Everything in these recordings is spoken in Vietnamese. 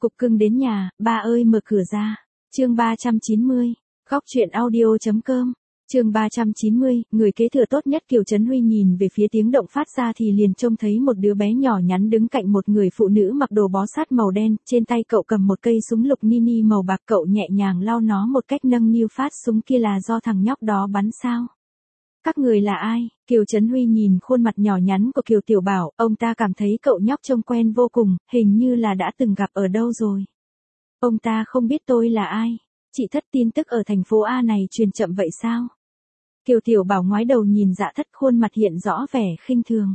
Cục cưng đến nhà, ba ơi mở cửa ra. Chương 390. Góc truyện audio.com. Chương 390, người kế thừa tốt nhất. Kiều Trấn Huy nhìn về phía tiếng động phát ra thì liền trông thấy một đứa bé nhỏ nhắn đứng cạnh một người phụ nữ mặc đồ bó sát màu đen, trên tay cậu cầm một cây súng lục mini màu bạc, cậu nhẹ nhàng lau nó một cách nâng niu. Phát súng kia là do thằng nhóc đó bắn sao? Các người là ai? Kiều Trấn Huy nhìn khuôn mặt nhỏ nhắn của Kiều Tiểu Bảo, ông ta cảm thấy cậu nhóc trông quen vô cùng, hình như là đã từng gặp ở đâu rồi. Ông ta không biết tôi là ai. Chị Thất, tin tức ở thành phố A này truyền chậm vậy sao? Kiều Tiểu Bảo ngoái đầu nhìn Dạ Thất, khuôn mặt hiện rõ vẻ khinh thường.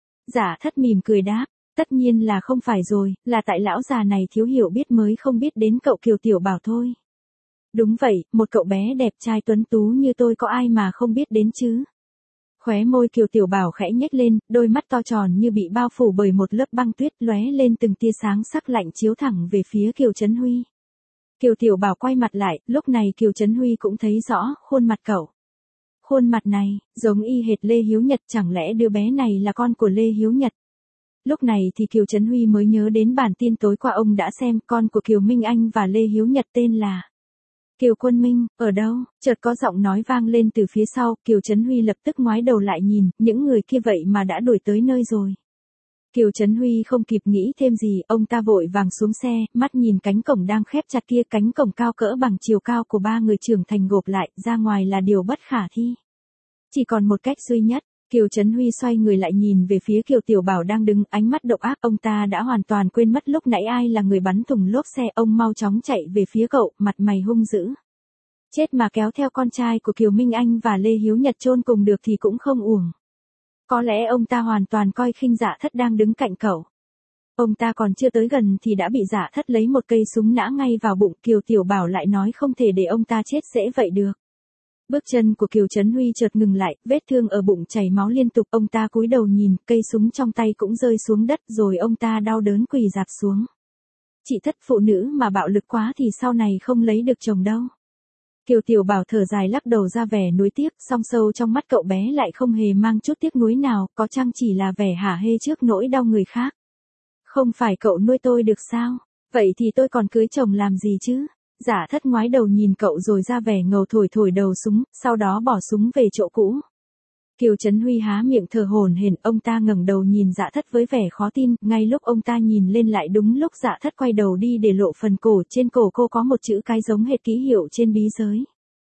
Dạ Thất mỉm cười đáp, tất nhiên là không phải rồi, là tại lão già này thiếu hiểu biết mới không biết đến cậu Kiều Tiểu Bảo thôi. Đúng vậy, một cậu bé đẹp trai tuấn tú như tôi có ai mà không biết đến chứ? Khóe môi Kiều Tiểu Bảo khẽ nhếch lên, đôi mắt to tròn như bị bao phủ bởi một lớp băng tuyết, lóe lên từng tia sáng sắc lạnh chiếu thẳng về phía Kiều Trấn Huy. Kiều Tiểu Bảo quay mặt lại, lúc này Kiều Trấn Huy cũng thấy rõ khuôn mặt cậu. Khuôn mặt này, giống y hệt Lê Hiếu Nhật, chẳng lẽ đứa bé này là con của Lê Hiếu Nhật? Lúc này thì Kiều Trấn Huy mới nhớ đến bản tin tối qua ông đã xem, con của Kiều Minh Anh và Lê Hiếu Nhật tên là Kiều Quân Minh. Ở đâu? Chợt có giọng nói vang lên từ phía sau, Kiều Trấn Huy lập tức ngoái đầu lại nhìn, những người kia vậy mà đã đuổi tới nơi rồi. Kiều Trấn Huy không kịp nghĩ thêm gì, ông ta vội vàng xuống xe, mắt nhìn cánh cổng đang khép chặt kia, cánh cổng cao cỡ bằng chiều cao của ba người trưởng thành gộp lại, ra ngoài là điều bất khả thi. Chỉ còn một cách duy nhất. Kiều Trấn Huy xoay người lại nhìn về phía Kiều Tiểu Bảo đang đứng, ánh mắt độc ác, ông ta đã hoàn toàn quên mất lúc nãy ai là người bắn thủng lốp xe, ông mau chóng chạy về phía cậu, mặt mày hung dữ. Chết mà kéo theo con trai của Kiều Minh Anh và Lê Hiếu Nhật chôn cùng được thì cũng không uổng. Có lẽ ông ta hoàn toàn coi khinh Dạ Thất đang đứng cạnh cậu. Ông ta còn chưa tới gần thì đã bị Dạ Thất lấy một cây súng nã ngay vào bụng. Kiều Tiểu Bảo lại nói không thể để ông ta chết dễ vậy được. Bước chân của Kiều Trấn Huy chợt ngừng lại, vết thương ở bụng chảy máu liên tục, ông ta cúi đầu nhìn, cây súng trong tay cũng rơi xuống đất, rồi ông ta đau đớn quỳ rạp xuống. Chị Thất, phụ nữ mà bạo lực quá thì sau này không lấy được chồng đâu. Kiều Tiểu Bảo thở dài lắc đầu ra vẻ nuối tiếc, song sâu trong mắt cậu bé lại không hề mang chút tiếc nuối nào, có chăng chỉ là vẻ hả hê trước nỗi đau người khác. Không phải cậu nuôi tôi được sao? Vậy thì tôi còn cưới chồng làm gì chứ? Dạ Thất ngoái đầu nhìn cậu rồi ra vẻ ngầu thổi đầu súng, sau đó bỏ súng về chỗ cũ. Kiều Trấn Huy há miệng thở hổn hển, ông ta ngẩng đầu nhìn Dạ Thất với vẻ khó tin, ngay lúc ông ta nhìn lên lại đúng lúc Dạ Thất quay đầu đi để lộ phần cổ, trên cổ cô có một chữ cái giống hệt ký hiệu trên bí giới.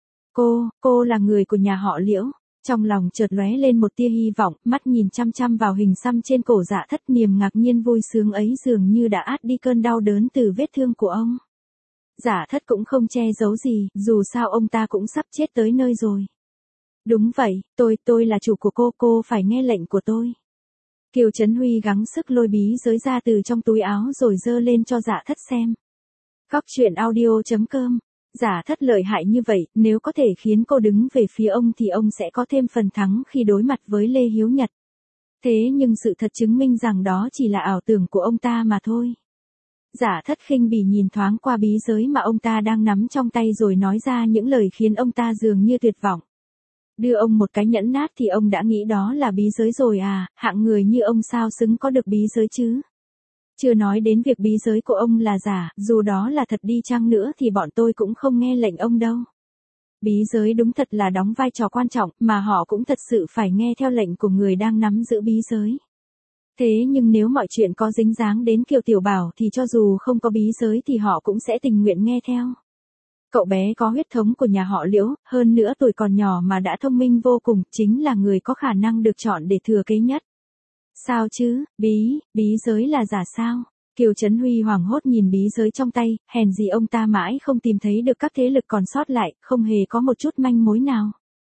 Cô là người của nhà họ Liễu. Trong lòng chợt lóe lên một tia hy vọng, mắt nhìn chăm chăm vào hình xăm trên cổ Dạ Thất, niềm ngạc nhiên vui sướng ấy dường như đã át đi cơn đau đớn từ vết thương của ông. Dạ Thất cũng không che giấu gì, dù sao ông ta cũng sắp chết tới nơi rồi. Đúng vậy, tôi là chủ của cô phải nghe lệnh của tôi. Kiều Trấn Huy gắng sức lôi bí giới ra từ trong túi áo rồi giơ lên cho Dạ Thất xem. Góc truyện audio.com. Dạ Thất lợi hại như vậy, nếu có thể khiến cô đứng về phía ông thì ông sẽ có thêm phần thắng khi đối mặt với Lê Hiếu Nhật. Thế nhưng sự thật chứng minh rằng đó chỉ là ảo tưởng của ông ta mà thôi. Dạ Thất khinh bỉ nhìn thoáng qua bí giới mà ông ta đang nắm trong tay rồi nói ra những lời khiến ông ta dường như tuyệt vọng. Đưa ông một cái nhẫn nát thì ông đã nghĩ đó là bí giới rồi à, hạng người như ông sao xứng có được bí giới chứ? Chưa nói đến việc bí giới của ông là giả, dù đó là thật đi chăng nữa thì bọn tôi cũng không nghe lệnh ông đâu. Bí giới đúng thật là đóng vai trò quan trọng, mà họ cũng thật sự phải nghe theo lệnh của người đang nắm giữ bí giới. Thế nhưng nếu mọi chuyện có dính dáng đến Kiều Tiểu Bảo thì cho dù không có bí giới thì họ cũng sẽ tình nguyện nghe theo. Cậu bé có huyết thống của nhà họ Liễu, hơn nữa tuổi còn nhỏ mà đã thông minh vô cùng, chính là người có khả năng được chọn để thừa kế nhất. Sao chứ, bí giới là giả sao? Kiều Trấn Huy hoảng hốt nhìn bí giới trong tay, hèn gì ông ta mãi không tìm thấy được các thế lực còn sót lại, không hề có một chút manh mối nào.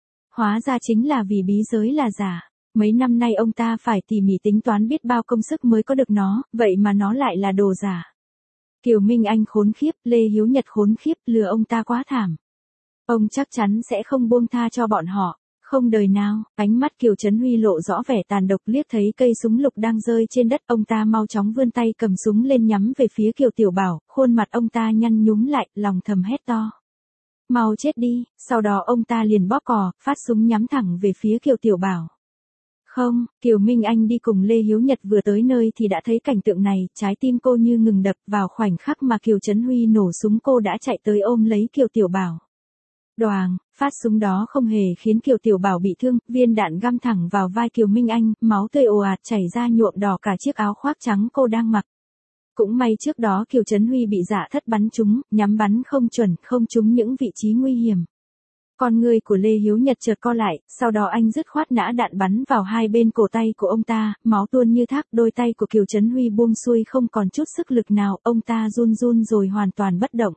Hóa ra chính là vì bí giới là giả. Mấy năm nay ông ta phải tỉ mỉ tính toán biết bao công sức mới có được nó, vậy mà nó lại là đồ giả. Kiều Minh Anh khốn khiếp, Lê Hiếu Nhật khốn khiếp, lừa ông ta quá thảm. Ông chắc chắn sẽ không buông tha cho bọn họ, không đời nào. Ánh mắt Kiều Trấn Huy lộ rõ vẻ tàn độc, liếc thấy cây súng lục đang rơi trên đất, ông ta mau chóng vươn tay cầm súng lên nhắm về phía Kiều Tiểu Bảo, khuôn mặt ông ta nhăn nhúm lại, lòng thầm hét to. Mau chết đi, sau đó ông ta liền bóp cò, phát súng nhắm thẳng về phía Kiều Tiểu Bảo. Không, Kiều Minh Anh đi cùng Lê Hiếu Nhật vừa tới nơi thì đã thấy cảnh tượng này, trái tim cô như ngừng đập vào khoảnh khắc mà Kiều Trấn Huy nổ súng cô đã chạy tới ôm lấy Kiều Tiểu Bảo. Đoàng, phát súng đó không hề khiến Kiều Tiểu Bảo bị thương, viên đạn găm thẳng vào vai Kiều Minh Anh, máu tươi ồ ạt chảy ra nhuộm đỏ cả chiếc áo khoác trắng cô đang mặc. Cũng may trước đó Kiều Trấn Huy bị dạ thất bắn trúng, nhắm bắn không chuẩn, không trúng những vị trí nguy hiểm. Con người của Lê Hiếu Nhật chợt co lại, sau đó anh dứt khoát nã đạn bắn vào hai bên cổ tay của ông ta, máu tuôn như thác, đôi tay của Kiều Trấn Huy buông xuôi không còn chút sức lực nào, ông ta run run rồi hoàn toàn bất động.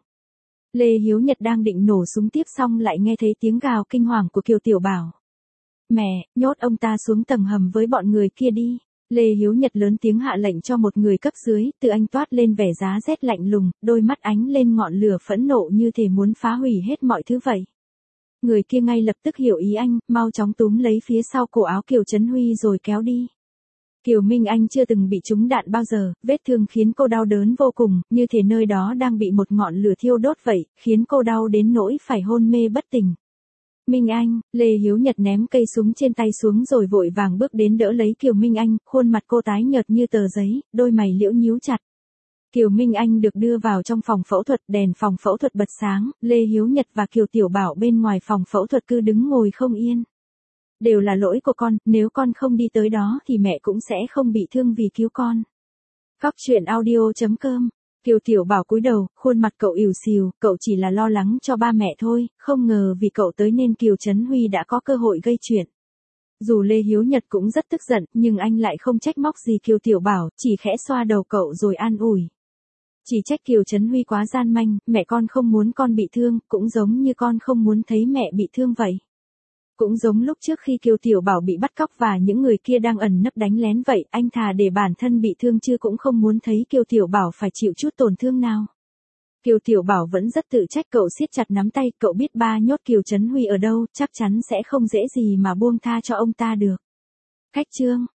Lê Hiếu Nhật đang định nổ súng tiếp xong lại nghe thấy tiếng gào kinh hoàng của Kiều Tiểu Bảo. Mẹ, nhốt ông ta xuống tầng hầm với bọn người kia đi. Lê Hiếu Nhật lớn tiếng hạ lệnh cho một người cấp dưới, từ anh toát lên vẻ giá rét lạnh lùng, đôi mắt ánh lên ngọn lửa phẫn nộ như thể muốn phá hủy hết mọi thứ vậy. Người kia ngay lập tức hiểu ý anh, mau chóng túm lấy phía sau cổ áo Kiều Trấn Huy rồi kéo đi. Kiều Minh Anh chưa từng bị trúng đạn bao giờ, vết thương khiến cô đau đớn vô cùng, như thể nơi đó đang bị một ngọn lửa thiêu đốt vậy, khiến cô đau đến nỗi phải hôn mê bất tỉnh. Minh Anh, Lê Hiếu Nhật ném cây súng trên tay xuống rồi vội vàng bước đến đỡ lấy Kiều Minh Anh, khuôn mặt cô tái nhợt như tờ giấy, đôi mày liễu nhíu chặt. Kiều Minh Anh được đưa vào trong phòng phẫu thuật, đèn phòng phẫu thuật bật sáng, Lê Hiếu Nhật và Kiều Tiểu Bảo bên ngoài phòng phẫu thuật cứ đứng ngồi không yên. Đều là lỗi của con, nếu con không đi tới đó thì mẹ cũng sẽ không bị thương vì cứu con. Cóc truyện audio.com. Kiều Tiểu Bảo cúi đầu, khuôn mặt cậu ỉu xìu, cậu chỉ là lo lắng cho ba mẹ thôi, không ngờ vì cậu tới nên Kiều Trấn Huy đã có cơ hội gây chuyện. Dù Lê Hiếu Nhật cũng rất tức giận, nhưng anh lại không trách móc gì Kiều Tiểu Bảo, chỉ khẽ xoa đầu cậu rồi an ủi. Chỉ trách Kiều Trấn Huy quá gian manh, mẹ con không muốn con bị thương, cũng giống như con không muốn thấy mẹ bị thương vậy. Cũng giống lúc trước khi Kiều Tiểu Bảo bị bắt cóc và những người kia đang ẩn nấp đánh lén vậy, anh thà để bản thân bị thương chứ cũng không muốn thấy Kiều Tiểu Bảo phải chịu chút tổn thương nào. Kiều Tiểu Bảo vẫn rất tự trách, cậu siết chặt nắm tay, cậu biết ba nhốt Kiều Trấn Huy ở đâu, chắc chắn sẽ không dễ gì mà buông tha cho ông ta được. Cách chương